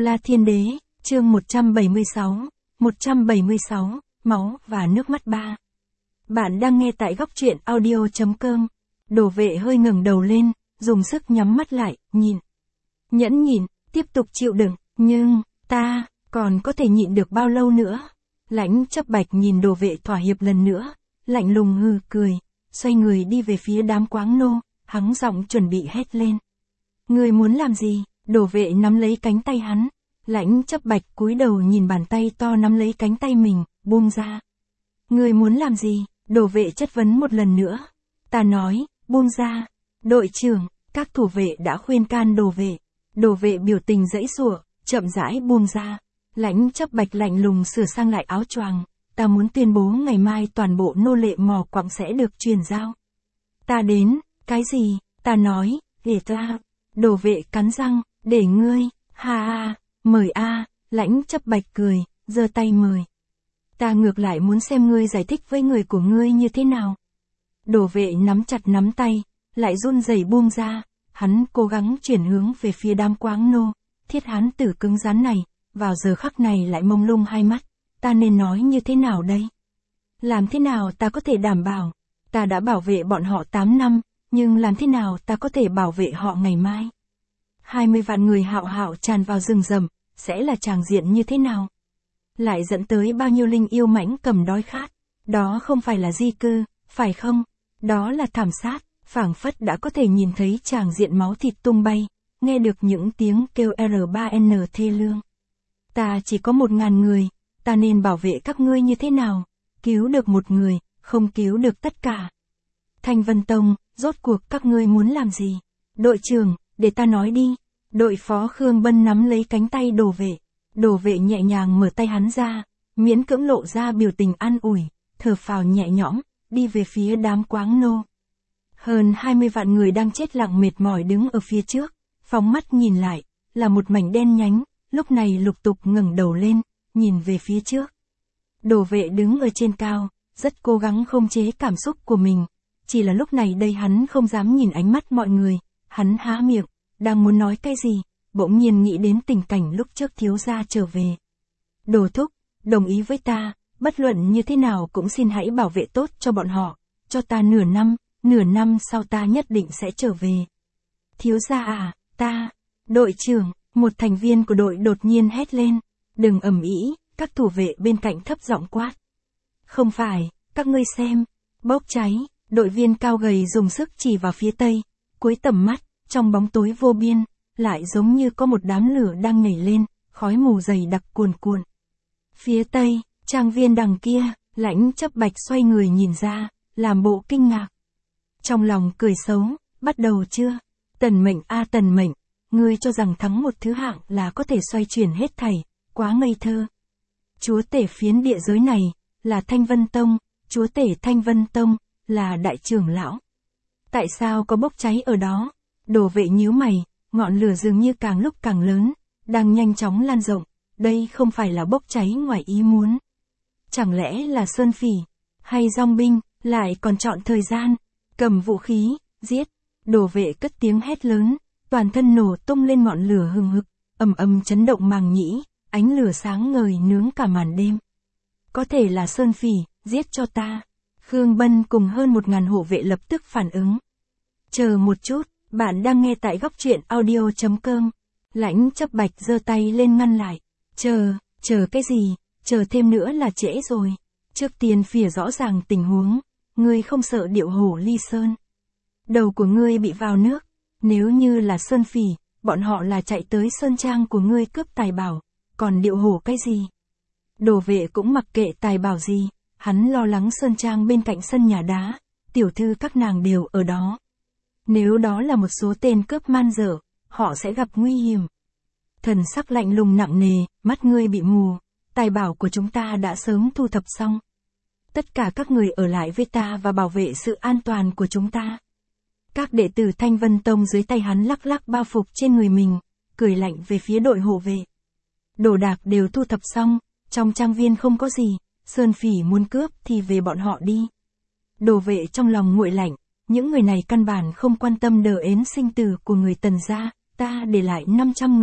La Thiên Đế, chương 176, Máu và nước mắt 3. Bạn đang nghe tại góc truyện audio.com. Đồ vệ hơi ngẩng đầu lên, dùng sức nhắm mắt lại, nhìn. Nhẫn nhịn, tiếp tục chịu đựng, nhưng, ta, còn có thể nhịn được bao lâu nữa? Lãnh Chấp Bạch nhìn đồ vệ thỏa hiệp lần nữa, lạnh lùng hừ cười, xoay người đi về phía đám quáng nô, hắng giọng chuẩn bị hét lên. Ngươi muốn làm gì? Đồ vệ nắm lấy cánh tay hắn. Lãnh Chấp Bạch cúi đầu nhìn bàn tay to nắm lấy cánh tay mình, buông ra. Ngươi muốn làm gì? Đồ vệ chất vấn một lần nữa. Ta nói, buông ra. Đội trưởng, các thủ vệ đã khuyên can đồ vệ. Đồ vệ biểu tình giãy giụa, chậm rãi buông ra. Lãnh Chấp Bạch lạnh lùng sửa sang lại áo choàng. Ta muốn tuyên bố ngày mai toàn bộ nô lệ mò quặng sẽ được truyền giao. Ta đến, cái gì? Ta nói, để ta. Đồ vệ cắn răng, để ngươi, ha mời a. Lãnh Chấp Bạch cười, giơ tay mời. Ta ngược lại muốn xem ngươi giải thích với người của ngươi như thế nào. Đồ vệ nắm chặt nắm tay, lại run rẩy buông ra, hắn cố gắng chuyển hướng về phía đám quáng nô, thiết hán tử cứng rắn này, vào giờ khắc này lại mông lung hai mắt, ta nên nói như thế nào đây? Làm thế nào ta có thể đảm bảo, ta đã bảo vệ bọn họ 8 năm, nhưng làm thế nào ta có thể bảo vệ họ ngày mai? 20 vạn người hạo hạo tràn vào rừng rậm, sẽ là tràng diện như thế nào? Lại dẫn tới bao nhiêu linh yêu mãnh cầm đói khát, đó không phải là di cư, phải không? Đó là thảm sát, phảng phất đã có thể nhìn thấy tràng diện máu thịt tung bay, nghe được những tiếng kêu R3N thê lương. Ta chỉ có 1.000 người, ta nên bảo vệ các ngươi như thế nào? Cứu được một người, không cứu được tất cả. Thanh Vân Tông, rốt cuộc các ngươi muốn làm gì? Đội trưởng, để ta nói đi. Đội phó Khương Bân nắm lấy cánh tay đồ vệ. Đồ vệ nhẹ nhàng mở tay hắn ra, miễn cưỡng lộ ra biểu tình an ủi, thở phào nhẹ nhõm, đi về phía đám quáng nô. Hơn 20 vạn người đang chết lặng mệt mỏi đứng ở phía trước, phóng mắt nhìn lại, là một mảnh đen nhánh, lúc này lục tục ngẩng đầu lên, nhìn về phía trước. Đồ vệ đứng ở trên cao, rất cố gắng khống chế cảm xúc của mình, chỉ là lúc này đây hắn không dám nhìn ánh mắt mọi người, hắn há miệng, đang muốn nói cái gì, bỗng nhiên nghĩ đến tình cảnh lúc trước thiếu gia trở về. Đồ thúc, đồng ý với ta, bất luận như thế nào cũng xin hãy bảo vệ tốt cho bọn họ, cho ta nửa năm sau ta nhất định sẽ trở về. Thiếu gia à, ta, đội trưởng, một thành viên của đội đột nhiên hét lên, đừng ầm ĩ, các thủ vệ bên cạnh thấp giọng quát. Không phải, các ngươi xem, bốc cháy, đội viên cao gầy dùng sức chỉ vào phía tây, cuối tầm mắt, trong bóng tối vô biên, lại giống như có một đám lửa đang nhảy lên, khói mù dày đặc cuồn cuộn. Phía tây, trang viên đằng kia, Lãnh Chấp Bạch xoay người nhìn ra, làm bộ kinh ngạc. Trong lòng cười xấu, bắt đầu chưa? Tần Mệnh a Tần Mệnh, ngươi cho rằng thắng một thứ hạng là có thể xoay chuyển hết thảy, quá ngây thơ. Chúa tể phiến địa giới này, là Thanh Vân Tông, chúa tể Thanh Vân Tông, là đại trưởng lão. Tại sao có bốc cháy ở đó? Đồ vệ nhíu mày, ngọn lửa dường như càng lúc càng lớn, đang nhanh chóng lan rộng, đây không phải là bốc cháy ngoài ý muốn. Chẳng lẽ là sơn phỉ, hay dòng binh, lại còn chọn thời gian, cầm vũ khí, giết. Đồ vệ cất tiếng hét lớn, toàn thân nổ tung lên ngọn lửa hừng hực, ầm ầm chấn động màng nhĩ, ánh lửa sáng ngời nướng cả màn đêm. Có thể là sơn phỉ, giết cho ta. Khương Bân cùng hơn 1.000 hộ vệ lập tức phản ứng. Chờ một chút, bạn đang nghe tại góc truyện audio.com. Lãnh Chấp Bạch giơ tay lên ngăn lại. Chờ cái gì? Chờ thêm nữa là trễ rồi. Trước tiên phỉa rõ ràng tình huống. Ngươi không sợ điệu hổ ly sơn. Đầu của ngươi bị vào nước. Nếu như là sơn phỉ, bọn họ là chạy tới sơn trang của ngươi cướp tài bảo. Còn điệu hổ cái gì? Đồ vệ cũng mặc kệ tài bảo gì. Hắn lo lắng sơn trang bên cạnh sân nhà đá. Tiểu thư các nàng đều ở đó. Nếu đó là một số tên cướp man dở, họ sẽ gặp nguy hiểm. Thần sắc lạnh lùng nặng nề, mắt ngươi bị mù, tài bảo của chúng ta đã sớm thu thập xong. Tất cả các người ở lại với ta và bảo vệ sự an toàn của chúng ta. Các đệ tử Thanh Vân Tông dưới tay hắn lắc lắc bao phục trên người mình, cười lạnh về phía đội hộ vệ. Đồ đạc đều thu thập xong, trong trang viên không có gì, sơn phỉ muốn cướp thì về bọn họ đi. Đồ vệ trong lòng nguội lạnh. Những người này căn bản không quan tâm đờ ến sinh tử của người Tần gia, ta để lại 500 người,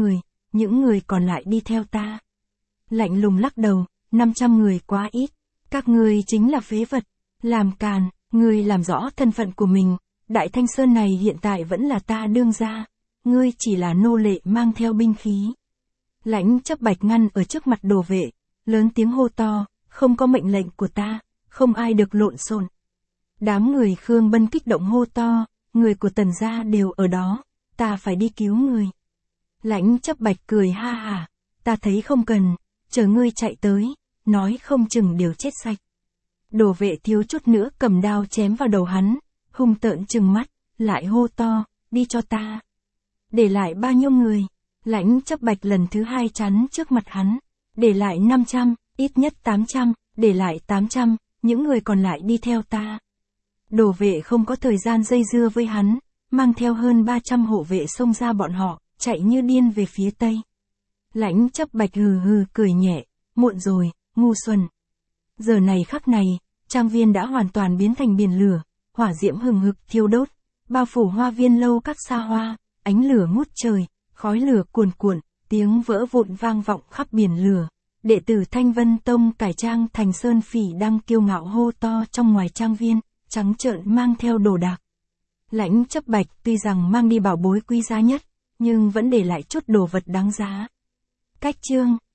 những người còn lại đi theo ta. Lạnh lùng lắc đầu, 500 người quá ít, các ngươi chính là phế vật, làm càn, ngươi làm rõ thân phận của mình, Đại Thanh Sơn này hiện tại vẫn là ta đương gia, ngươi chỉ là nô lệ mang theo binh khí. Lãnh Chấp Bạch ngăn ở trước mặt Đồ Vệ, lớn tiếng hô to, không có mệnh lệnh của ta, không ai được lộn xộn. Đám người Khương Bân kích động hô to, người của Tần gia đều ở đó, ta phải đi cứu người. Lãnh Chấp Bạch cười ha hả, ta thấy không cần, chờ ngươi chạy tới, nói không chừng đều chết sạch. Đồ Vệ thiếu chút nữa cầm đao chém vào đầu hắn, hung tợn trừng mắt, lại hô to, đi cho ta. Để lại bao nhiêu người? Lãnh Chấp Bạch lần thứ 2 chắn trước mặt hắn, để lại 500, ít nhất 800, để lại 800, những người còn lại đi theo ta. Đồ Vệ không có thời gian dây dưa với hắn, mang theo hơn 300 hộ vệ xông ra bọn họ, chạy như điên về phía tây. Lãnh Chấp Bạch hừ hừ cười nhẹ, muộn rồi, ngu xuẩn. Giờ này khắc này, trang viên đã hoàn toàn biến thành biển lửa, hỏa diễm hừng hực thiêu đốt, bao phủ hoa viên lâu các xa hoa, ánh lửa ngút trời, khói lửa cuồn cuộn, tiếng vỡ vụn vang vọng khắp biển lửa. Đệ tử Thanh Vân Tông cải trang thành Sơn Phỉ đang kiêu ngạo hô to trong ngoài trang viên, trắng trợn mang theo đồ đạc. Lãnh Chấp Bạch tuy rằng mang đi bảo bối quý giá nhất, nhưng vẫn để lại chút đồ vật đáng giá. Cách chương